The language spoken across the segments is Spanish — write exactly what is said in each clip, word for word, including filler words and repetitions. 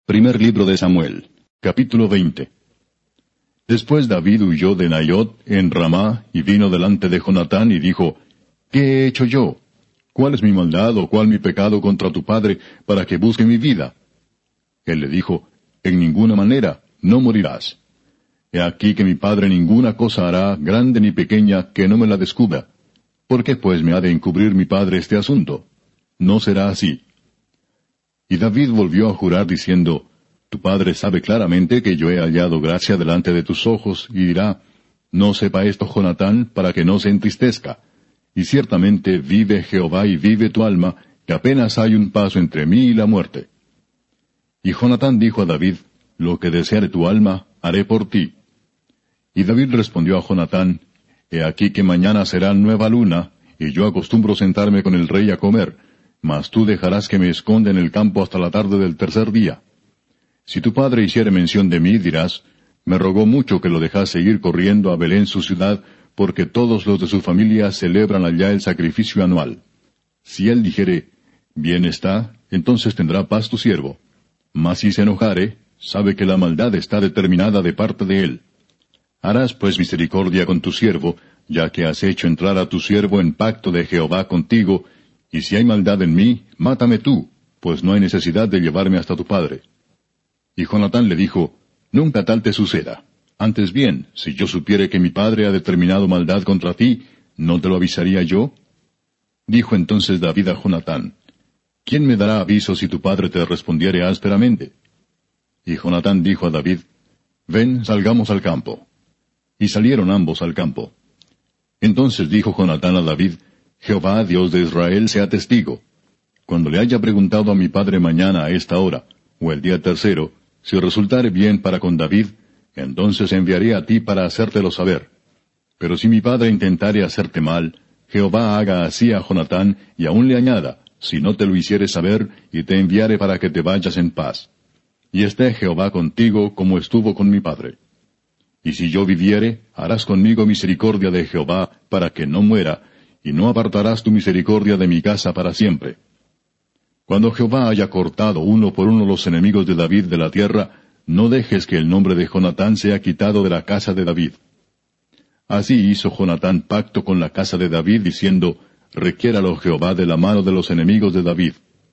Primer libro de Samuel, capítulo veinte. Después David huyó de Naiot en Ramá, y vino delante de Jonatán, y dijo, ¿Qué he hecho yo? ¿Cuál es mi maldad o cuál mi pecado contra tu padre, para que busque mi vida? Él le dijo, En ninguna manera, no morirás. He aquí que mi padre ninguna cosa hará, grande ni pequeña, que no me la descubra. ¿Por qué pues me ha de encubrir mi padre este asunto? No será así. Y David volvió a jurar diciendo, Tu padre sabe claramente que yo he hallado gracia delante de tus ojos, y dirá, No sepa esto Jonatán, para que no se entristezca. Y ciertamente vive Jehová y vive tu alma, que apenas hay un paso entre mí y la muerte. Y Jonatán dijo a David, Lo que deseare tu alma, haré por ti. Y David respondió a Jonatán, He aquí que mañana será nueva luna, y yo acostumbro sentarme con el rey a comer, mas tú dejarás que me esconda en el campo hasta la tarde del tercer día. Si tu padre hiciere mención de mí, dirás, Me rogó mucho que lo dejase ir corriendo a Belén su ciudad, porque todos los de su familia celebran allá el sacrificio anual. Si él dijere, Bien está, entonces tendrá paz tu siervo. Mas si se enojare, sabe que la maldad está determinada de parte de él. Harás pues misericordia con tu siervo, ya que has hecho entrar a tu siervo en pacto de Jehová contigo, y si hay maldad en mí, mátame tú, pues no hay necesidad de llevarme hasta tu padre. Y Jonatán le dijo, Nunca tal te suceda. Antes bien, si yo supiere que mi padre ha determinado maldad contra ti, ¿no te lo avisaría yo? Dijo entonces David a Jonatán, ¿Quién me dará aviso si tu padre te respondiere ásperamente? Y Jonatán dijo a David, Ven, salgamos al campo. Y salieron ambos al campo. Entonces dijo Jonatán a David, Jehová, Dios de Israel, sea testigo. Cuando le haya preguntado a mi padre mañana a esta hora, o el día tercero, si resultare bien para con David, entonces enviaré a ti para hacértelo saber. Pero si mi padre intentare hacerte mal, Jehová haga así a Jonatán, y aún le añada, si no te lo hiciere saber, y te enviare para que te vayas en paz. Y esté Jehová contigo como estuvo con mi padre. Y si yo viviere, harás conmigo misericordia de Jehová, para que no muera, y no apartarás tu misericordia de mi casa para siempre. Cuando Jehová haya cortado uno por uno los enemigos de David de la tierra, no dejes que el nombre de Jonatán sea quitado de la casa de David. Así hizo Jonatán pacto con la casa de David, diciendo, Requiéralo Jehová de la mano de los enemigos de David.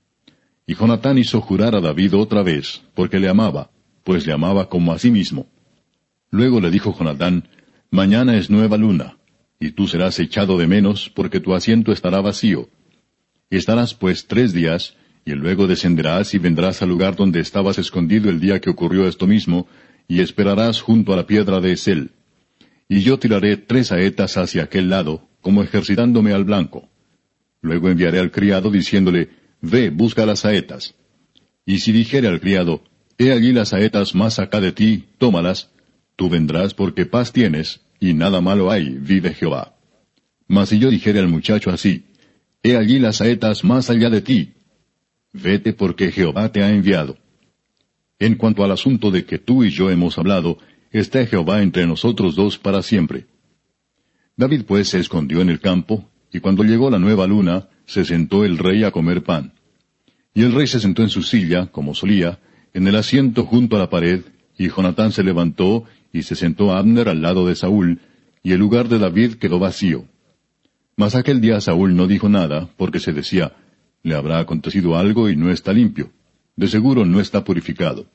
Y Jonatán hizo jurar a David otra vez, porque le amaba, pues le amaba como a sí mismo. Luego le dijo Jonatán, Mañana es nueva luna, y tú serás echado de menos, porque tu asiento estará vacío. Estarás pues tres días, y luego descenderás y vendrás al lugar donde estabas escondido el día que ocurrió esto mismo, y esperarás junto a la piedra de Esel. Y yo tiraré tres saetas hacia aquel lado, como ejercitándome al blanco. Luego enviaré al criado diciéndole, Ve, busca las saetas. Y si dijere al criado, He allí las saetas más acá de ti, tómalas, tú vendrás porque paz tienes, y nada malo hay, vive Jehová. Mas si yo dijere al muchacho así, He allí las saetas más allá de ti, vete porque Jehová te ha enviado. En cuanto al asunto de que tú y yo hemos hablado, esté Jehová entre nosotros dos para siempre. David pues se escondió en el campo, y cuando llegó la nueva luna, se sentó el rey a comer pan. Y el rey se sentó en su silla, como solía, en el asiento junto a la pared, y Jonatán se levantó, y se sentó Abner al lado de Saúl, y el lugar de David quedó vacío. Mas aquel día Saúl no dijo nada, porque se decía, le habrá acontecido algo y no está limpio. De seguro no está purificado.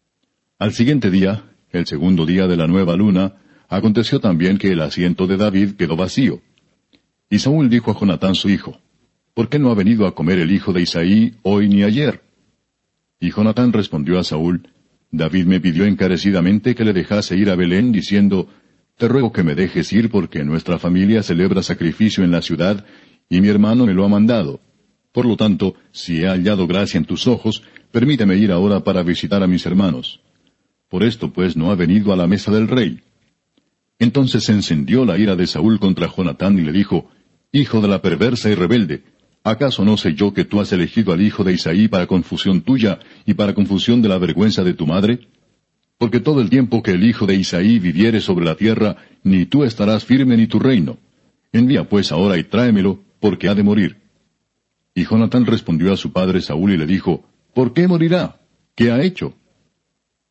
Al siguiente día, el segundo día de la nueva luna, aconteció también que el asiento de David quedó vacío. Y Saúl dijo a Jonatán su hijo, ¿por qué no ha venido a comer el hijo de Isaí hoy ni ayer? Y Jonatán respondió a Saúl, David me pidió encarecidamente que le dejase ir a Belén, diciendo, Te ruego que me dejes ir porque nuestra familia celebra sacrificio en la ciudad, y mi hermano me lo ha mandado. Por lo tanto, si he hallado gracia en tus ojos, permíteme ir ahora para visitar a mis hermanos. Por esto pues no ha venido a la mesa del rey. Entonces se encendió la ira de Saúl contra Jonatán y le dijo, Hijo de la perversa y rebelde, ¿acaso no sé yo que tú has elegido al hijo de Isaí para confusión tuya y para confusión de la vergüenza de tu madre? Porque todo el tiempo que el hijo de Isaí viviere sobre la tierra, ni tú estarás firme ni tu reino. Envía pues ahora y tráemelo, porque ha de morir. Y Jonatán respondió a su padre Saúl y le dijo, ¿por qué morirá? ¿Qué ha hecho?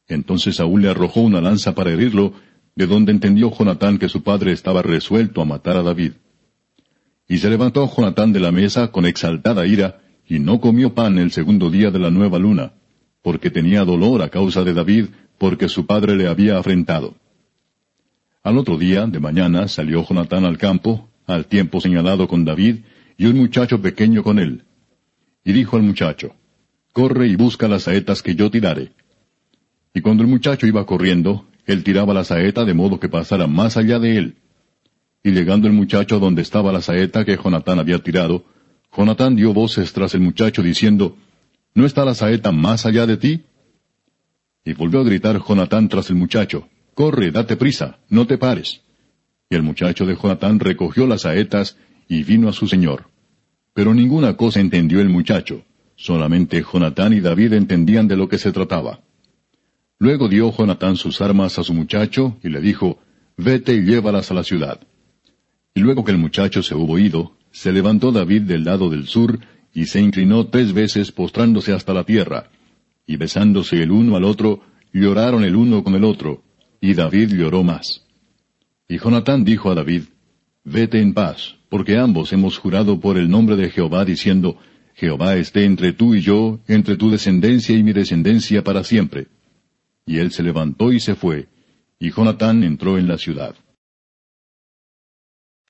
Entonces Saúl le arrojó una lanza para herirlo, de donde entendió Jonatán que su padre estaba resuelto a matar a David. Y se levantó Jonatán de la mesa con exaltada ira, y no comió pan el segundo día de la nueva luna, porque tenía dolor a causa de David, porque su padre le había afrentado. Al otro día, de mañana, salió Jonatán al campo, al tiempo señalado con David, y un muchacho pequeño con él. Y dijo al muchacho, «Corre y busca las saetas que yo tirare». Y cuando el muchacho iba corriendo, él tiraba la saeta de modo que pasara más allá de él. Y llegando el muchacho donde estaba la saeta que Jonatán había tirado, Jonatán dio voces tras el muchacho diciendo, «¿No está la saeta más allá de ti?» Y volvió a gritar Jonatán tras el muchacho, «Corre, date prisa, no te pares». Y el muchacho de Jonatán recogió las saetas y vino a su señor. Pero ninguna cosa entendió el muchacho, solamente Jonatán y David entendían de lo que se trataba. Luego dio Jonatán sus armas a su muchacho y le dijo, «Vete y llévalas a la ciudad». Y luego que el muchacho se hubo ido, se levantó David del lado del sur, y se inclinó tres veces postrándose hasta la tierra, y besándose el uno al otro, lloraron el uno con el otro, y David lloró más. Y Jonatán dijo a David, «Vete en paz, porque ambos hemos jurado por el nombre de Jehová, diciendo, Jehová esté entre tú y yo, entre tu descendencia y mi descendencia para siempre». Y él se levantó y se fue, y Jonatán entró en la ciudad.